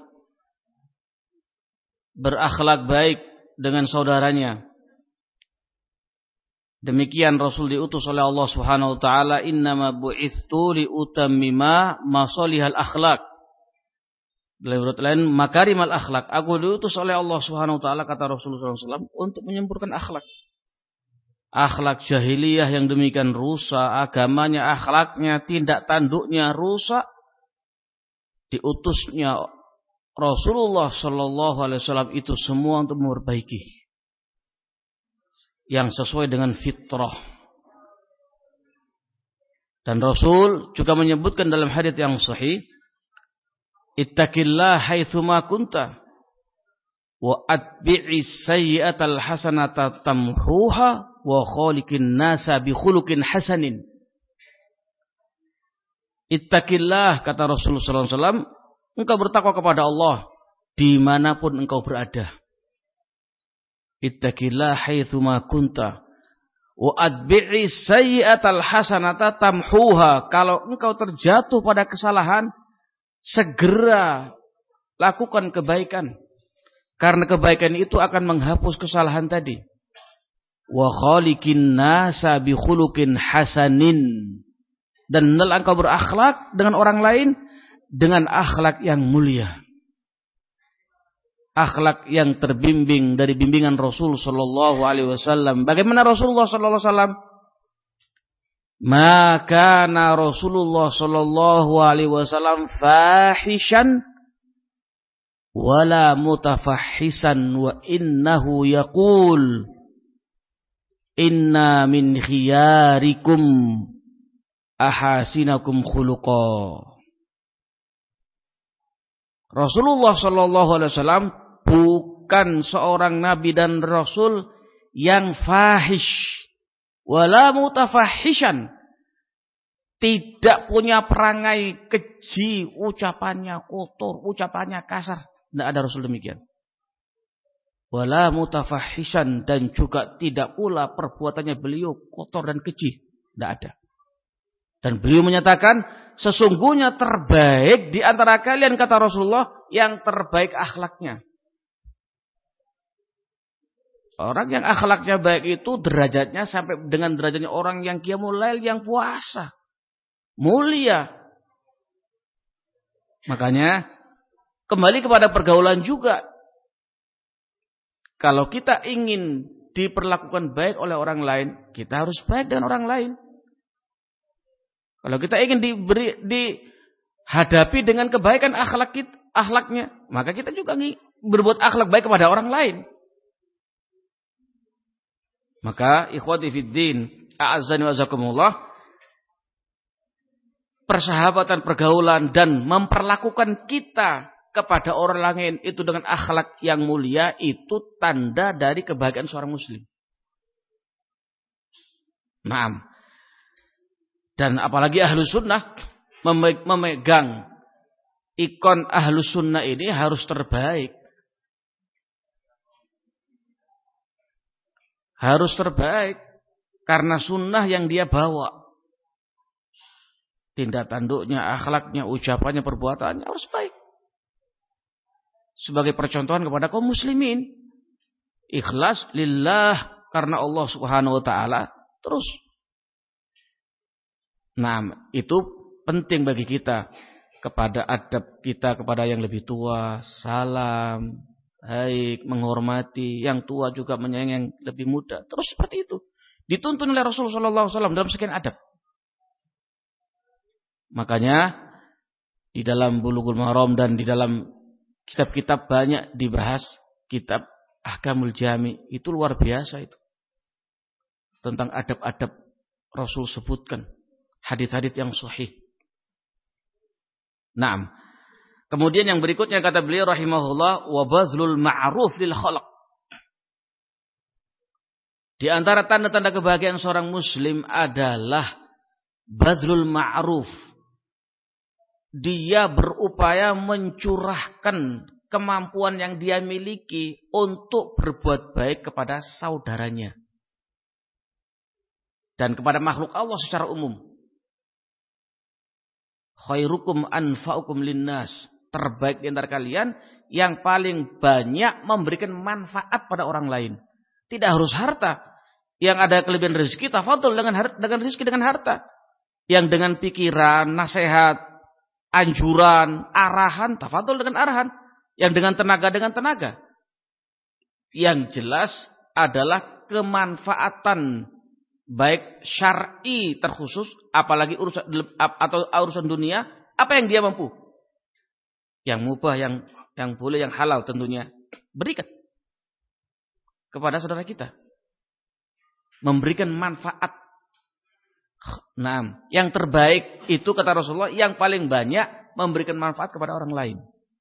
berakhlak baik dengan saudaranya. Demikian Rasul diutus oleh Allah Subhanahu wa taala, innama bu'itstu liutammima masalihal akhlak. Dalam riwayat lain makarimal akhlak, aku diutus oleh Allah Subhanahu wa taala, kata Rasulullah SAW, untuk menyempurnakan akhlak. Akhlak jahiliyah yang demikian rusak, agamanya, akhlaknya, tindak tanduknya rusak, diutusnya Rasulullah Sallallahu Alaihi Wasallam itu semua untuk memperbaiki yang sesuai dengan fitrah. Dan Rasul juga menyebutkan dalam hadits yang sahih, ittaqillah haitsuma kunta wa atbi'is sayyi'atal hasanata tamhuha wa khaliqin nasa bi khuluqin hasanin. Ittaqillah, kata Rasulullah sallallahu alaihi wasallam, engkau bertakwa kepada Allah dimanapun engkau berada. Ittaqillah haitsuma kunta wa atbi'is sayyi'atal hasanata tamhuha. Kalau engkau terjatuh pada kesalahan, segera lakukan kebaikan, karena kebaikan itu akan menghapus kesalahan tadi. Wa khaliqin nasa bi khuluqin hasanin. Dan hendaklah engkau berakhlak dengan orang lain dengan akhlak yang mulia, akhlak yang terbimbing dari bimbingan Rasul sallallahu alaihi wasallam. Bagaimana Rasulullah sallallahu alaihi wasallam? Maka Rasulullah sallallahu alaihi wasallam fahishan wala mutafahisan, wa innahu yaqul inna min khiyarikum ahasinakum khuluqa. Rasulullah Shallallahu Alaihi Wasallam bukan seorang nabi dan rasul yang fahish, wala mutafahishan, tidak punya perangai keji, ucapannya kotor, ucapannya kasar. Tidak ada rasul demikian. Wala mutafahishan, dan juga tidak pula perbuatannya beliau kotor dan keji. Tidak ada. Dan beliau menyatakan, sesungguhnya terbaik di antara kalian, kata Rasulullah, yang terbaik akhlaknya. Orang yang akhlaknya baik itu derajatnya sampai dengan derajatnya orang yang qiyamul lail, yang puasa. Mulia. Makanya kembali kepada pergaulan juga. Kalau kita ingin diperlakukan baik oleh orang lain, kita harus baik dengan orang lain. Kalau kita ingin dihadapi dengan kebaikan akhlaknya, maka kita juga berbuat akhlak baik kepada orang lain. Maka ikhwati fiddin, a'azzani wa azakumullah, persahabatan, pergaulan, dan memperlakukan kita kepada orang lain itu dengan akhlak yang mulia, itu tanda dari kebahagiaan seorang muslim. Naam. Dan apalagi ahlus sunnah memegang ikon ahlus sunnah ini harus terbaik. Harus terbaik. Karena sunnah yang dia bawa. Tindak tanduknya, akhlaknya, ucapannya, perbuatannya harus baik. Sebagai percontohan kepada kaum muslimin. Ikhlas lillah, karena Allah Subhanahu wa ta'ala. Terus. Nah, itu penting bagi kita, kepada adab kita kepada yang lebih tua, salam, baik, menghormati yang tua, juga menyayangi yang lebih muda. Terus seperti itu dituntun oleh Rasulullah SAW dalam sekian adab. Makanya di dalam Bulughul Maram dan di dalam kitab-kitab banyak dibahas, kitab Ahkamul Jami, itu luar biasa itu. Tentang adab-adab Rasul sebutkan. Hadits-hadits yang sahih. Naam. Kemudian yang berikutnya kata beliau rahimahullah, wa bazlul ma'ruf lil khalq. Di antara tanda-tanda kebahagiaan seorang muslim adalah bazlul ma'ruf. Dia berupaya mencurahkan kemampuan yang dia miliki untuk berbuat baik kepada saudaranya. Dan kepada makhluk Allah secara umum. Khairukum anfa'ukum linnas. Terbaik di antara kalian yang paling banyak memberikan manfaat pada orang lain. Tidak harus harta. Yang ada kelebihan rezeki, tafadhol dengan rezeki dengan harta. Yang dengan pikiran, nasihat, anjuran, arahan, tafadhol dengan arahan. Yang dengan tenaga. Yang jelas adalah kemanfaatan baik syar'i terkhusus, apalagi urusan dunia, apa yang dia mampu. Yang mubah, yang boleh, yang halal tentunya. Berikan kepada saudara kita. Memberikan manfaat. Nah, yang terbaik itu kata Rasulullah yang paling banyak memberikan manfaat kepada orang lain.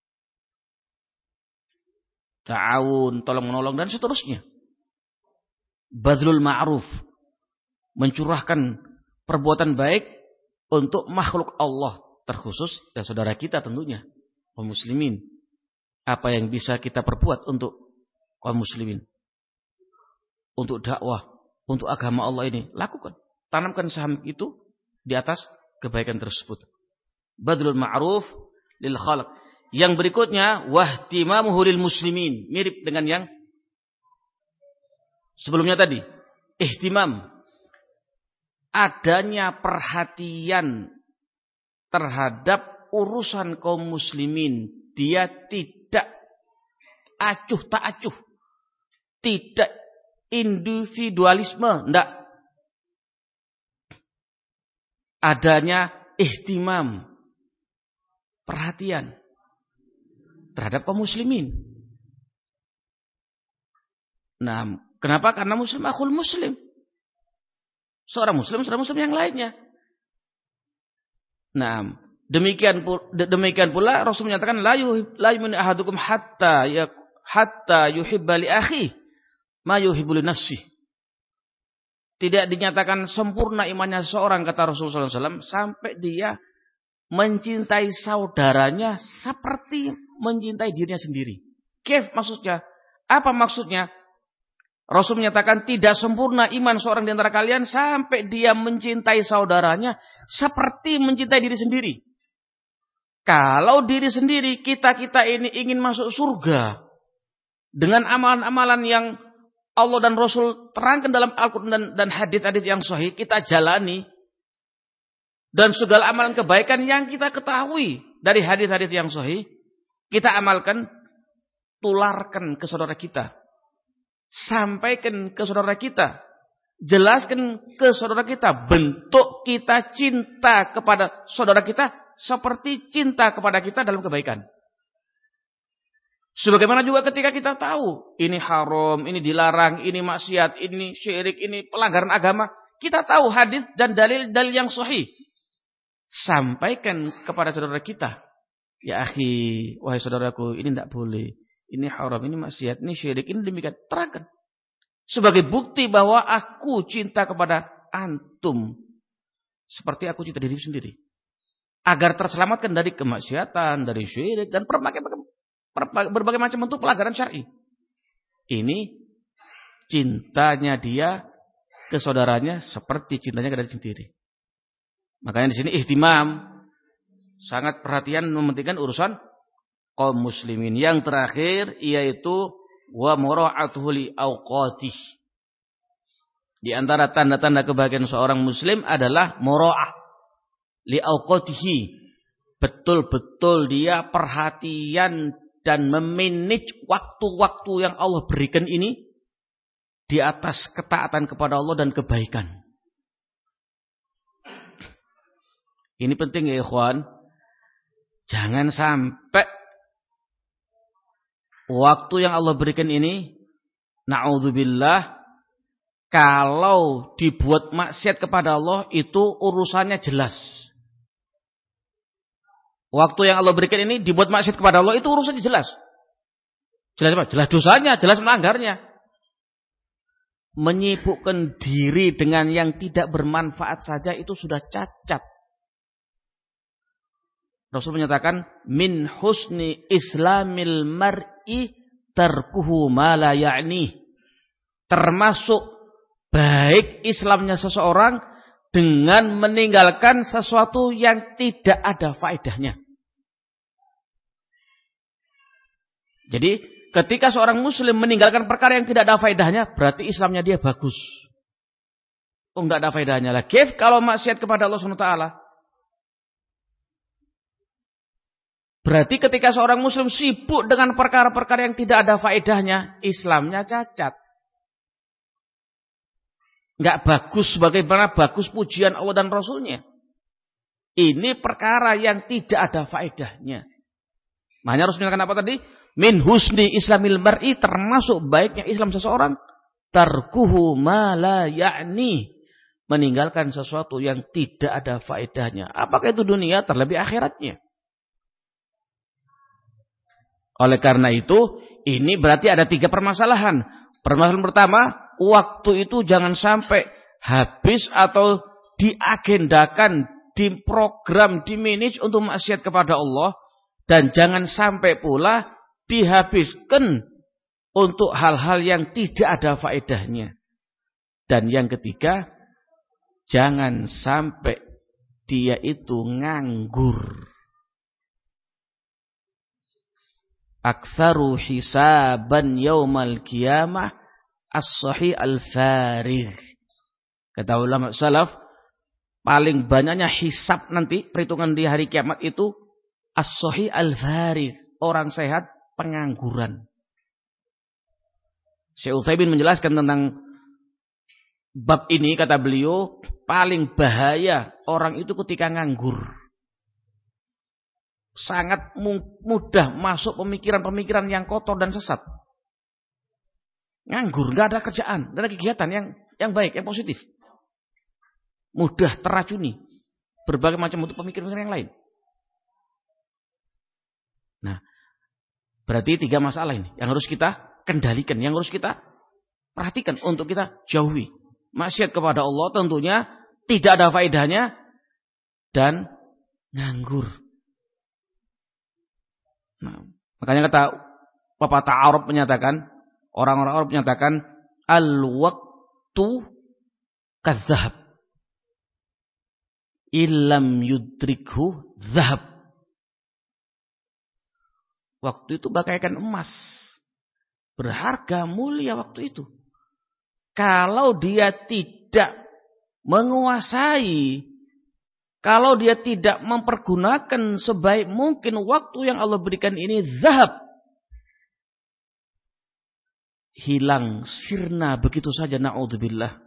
Ta'awun, tolong menolong dan seterusnya. Badlul ma'ruf, mencurahkan perbuatan baik untuk makhluk Allah terkhusus dan saudara kita tentunya, kaum muslimin. Apa yang bisa kita perbuat untuk kaum muslimin? Untuk dakwah, untuk agama Allah ini, lakukan. Tanamkan saham itu di atas kebaikan tersebut. Badlul ma'ruf lil khalq. Yang berikutnya, wahtimamuhu lil muslimin. Mirip dengan yang sebelumnya tadi. Ihtimam. Adanya perhatian terhadap urusan kaum muslimin. Dia tidak acuh tak acuh. Tidak individualisme, enggak. Adanya ihtimam, perhatian terhadap kaum muslimin. Nah, kenapa? Karena muslim akhul muslim. Seorang muslim yang lainnya. Nah, demikian pula Rasul menyatakan la yu'minu ahadukum hatta yuhibba li akhihi ma yuhibbu li nafsihi. Tidak dinyatakan sempurna imannya seorang, kata Rasulullah SAW, sampai dia mencintai saudaranya seperti mencintai dirinya sendiri. Kif maksudnya? Apa maksudnya? Rasul menyatakan tidak sempurna iman seorang di antara kalian sampai dia mencintai saudaranya seperti mencintai diri sendiri. Kalau diri sendiri, kita ini ingin masuk surga dengan amalan-amalan yang Allah dan Rasul terangkan dalam Al-Quran dan hadits-hadits yang sahih, kita jalani. Dan segala amalan kebaikan yang kita ketahui dari hadits-hadits yang sahih, kita amalkan, tularkan ke saudara kita. Sampaikan ke saudara kita. Jelaskan ke saudara kita. Bentuk kita cinta kepada saudara kita seperti cinta kepada kita dalam kebaikan. Sebagaimana juga ketika kita tahu ini haram, ini dilarang, ini maksiat, ini syirik, ini pelanggaran agama, kita tahu hadis dan dalil-dalil yang sahih. Sampaikan kepada saudara kita. Ya akhi, wahai saudaraku, ini tidak boleh. Ini haram, ini maksiat, ini syirik, ini demikian. Terangkan. Sebagai bukti bahwa aku cinta kepada antum. Seperti aku cinta diri sendiri. Agar terselamatkan dari kemaksiatan, dari syirik, dan berbagai macam bentuk pelanggaran syar'i. Ini cintanya dia ke saudaranya seperti cintanya ke diri sendiri. Makanya di sini ihtimam, sangat perhatian mementingkan urusan kaum muslimin. Yang terakhir yaitu wa mura'atuhu li awqatih. Di antara tanda-tanda kebahagiaan seorang muslim adalah mura'ah li awqatihi. Betul-betul dia perhatian dan memanage waktu-waktu yang Allah berikan ini di atas ketaatan kepada Allah dan kebaikan. Ini penting ya ikhwan. Jangan sampai waktu yang Allah berikan ini, na'udzubillah, kalau dibuat maksiat kepada Allah itu urusannya jelas. Waktu yang Allah berikan ini dibuat maksiat kepada Allah, itu urusannya jelas. Jelas apa? Jelas dosanya, jelas melanggarnya. Menyibukkan diri dengan yang tidak bermanfaat saja itu sudah cacat. Rasul menyatakan, min husni islamil mar'i tarkuhu ma la ya'ni. Termasuk baik Islamnya seseorang dengan meninggalkan sesuatu yang tidak ada faedahnya. Jadi ketika seorang muslim meninggalkan perkara yang tidak ada faedahnya, berarti Islamnya dia bagus. Oh, tidak ada faedahnya lah. Kif kalau maksiat kepada Allah SWT. Berarti ketika seorang muslim sibuk dengan perkara-perkara yang tidak ada faedahnya, Islamnya cacat. Enggak bagus sebagaimana bagus pujian Allah dan Rasulnya. Ini perkara yang tidak ada faedahnya. Makanya Rasul menyatakan apa tadi? Min husni islamil mar'i, termasuk baiknya Islam seseorang, tarkuhu ma la ya'ni, meninggalkan sesuatu yang tidak ada faedahnya. Apakah itu dunia, terlebih akhiratnya. Oleh karena itu, ini berarti ada 3 permasalahan. Permasalahan pertama, waktu itu jangan sampai habis atau diagendakan, diprogram, dimanage untuk maksiat kepada Allah. Dan jangan sampai pula dihabiskan untuk hal-hal yang tidak ada faedahnya. Dan yang ketiga, jangan sampai dia itu nganggur. Aktsaru hisaban yaumal qiyamah as-sahih al-farigh. Kata ulama salaf, paling banyaknya hisab nanti perhitungan di hari kiamat itu as-sahih al-farigh, orang sehat pengangguran. Syekh Utsaimin menjelaskan tentang bab ini, kata beliau, paling bahaya orang itu ketika nganggur. Sangat mudah masuk pemikiran-pemikiran yang kotor dan sesat. Nganggur, gak ada kerjaan, gak ada kegiatan yang baik, yang positif. Mudah terracuni berbagai macam bentuk pemikiran-pemikiran yang lain. Nah, berarti 3 masalah ini yang harus kita kendalikan, yang harus kita perhatikan untuk kita jauhi. Maksiat kepada Allah tentunya tidak ada faedahnya dan nganggur. Nah, makanya kata pepatah Arab menyatakan, orang-orang Arab menyatakan al-waqtu kadzahab illam yudrikhu zahab. Waktu itu bagaikan emas, berharga mulia waktu itu. Kalau dia tidak menguasai, kalau dia tidak mempergunakan sebaik mungkin waktu yang Allah berikan ini, zahab, hilang, sirna begitu saja, na'udzubillah.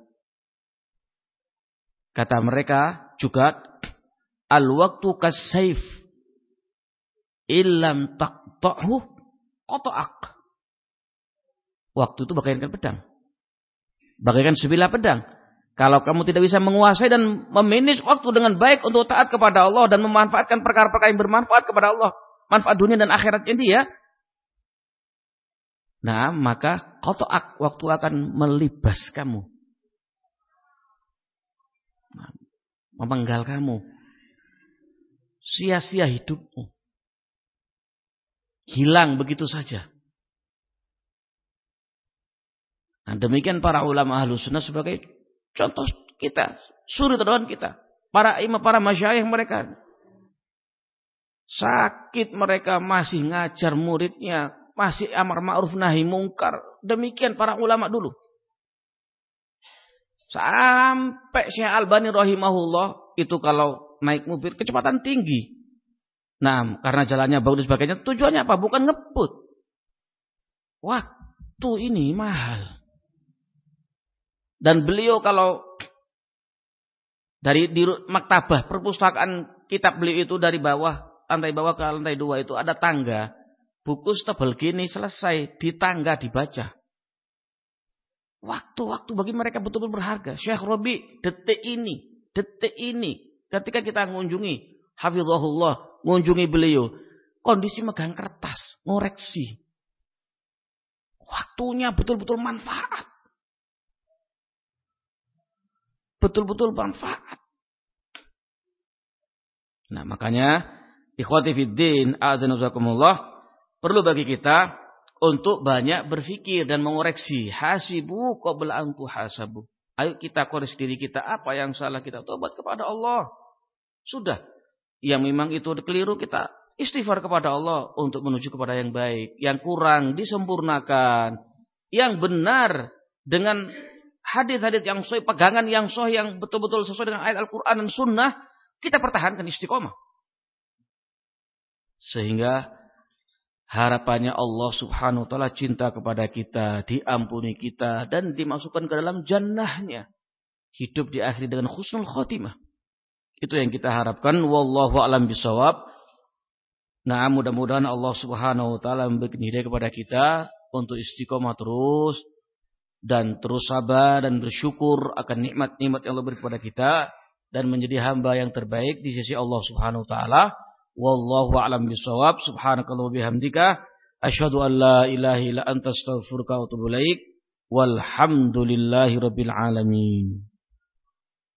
Kata mereka juga, al-waqtu kas-saif illam taqta'hu qata'ak. Waktu itu bagaikan pedang, bagaikan sebilah pedang. Kalau kamu tidak bisa menguasai dan memanage waktu dengan baik untuk taat kepada Allah dan memanfaatkan perkara-perkara yang bermanfaat kepada Allah, manfaat dunia dan akhiratnya dia, nah maka qata'ak, waktu akan melibas kamu, memenggal kamu, sia-sia hidupmu, hilang begitu saja. Nah, demikian para ulama Ahlus Sunnah sebagai contoh kita, suri teladan kita. Para imam, para masyayikh mereka sakit, mereka masih ngajar muridnya, masih amar ma'ruf nahi mungkar. Demikian para ulama dulu. Sampai Syekh Albani rahimahullah itu kalau naik mobil kecepatan tinggi. Nah, karena jalannya bagus dan sebagainya, tujuannya apa? Bukan ngebut. Waktu ini mahal. Dan beliau kalau di maktabah perpustakaan kitab beliau itu dari bawah, lantai bawah ke lantai 2 itu ada tangga. Buku setebal gini selesai di tangga dibaca. Waktu-waktu bagi mereka betul-betul berharga. Syekh Rabi detik ini ketika kita mengunjungi hafizahullah mengunjungi beliau. Kondisi megang kertas, ngoreksi. Waktunya betul-betul manfaat. Betul-betul manfaat. Nah, makanya ikhwati fiddin, a'azanuzakumullah, perlu bagi kita untuk banyak berfikir dan mengoreksi. Hasibu qabla an tuhasabu. Ayo kita koreksi diri kita, apa yang salah kita tobat kepada Allah. Sudah. Yang memang itu keliru, kita istighfar kepada Allah untuk menuju kepada yang baik. Yang kurang disempurnakan. Yang benar dengan hadis-hadis yang sahih, pegangan yang sahih, yang betul-betul sesuai dengan ayat Al-Quran dan Sunnah, kita pertahankan istiqomah. Sehingga harapannya Allah subhanahu wa ta'ala cinta kepada kita, diampuni kita, dan dimasukkan ke dalam jannahnya. Hidup di akhir dengan husnul khotimah. Itu yang kita harapkan. Wallahu a'lam bishawab. Nah, mudah-mudahan Allah subhanahu wa ta'ala memberikan hidayah kepada kita untuk istiqomah terus. Dan terus sabar dan bersyukur akan nikmat-nikmat yang Allah beri kepada kita. Dan menjadi hamba yang terbaik di sisi Allah subhanahu wa ta'ala. Wallahu a'lam bishawab. Subhanakallah bihamdika. Asyhadu an la ilaha illa anta astaghfiruka wa atubu ilaik. Walhamdulillahi rabbil alamin.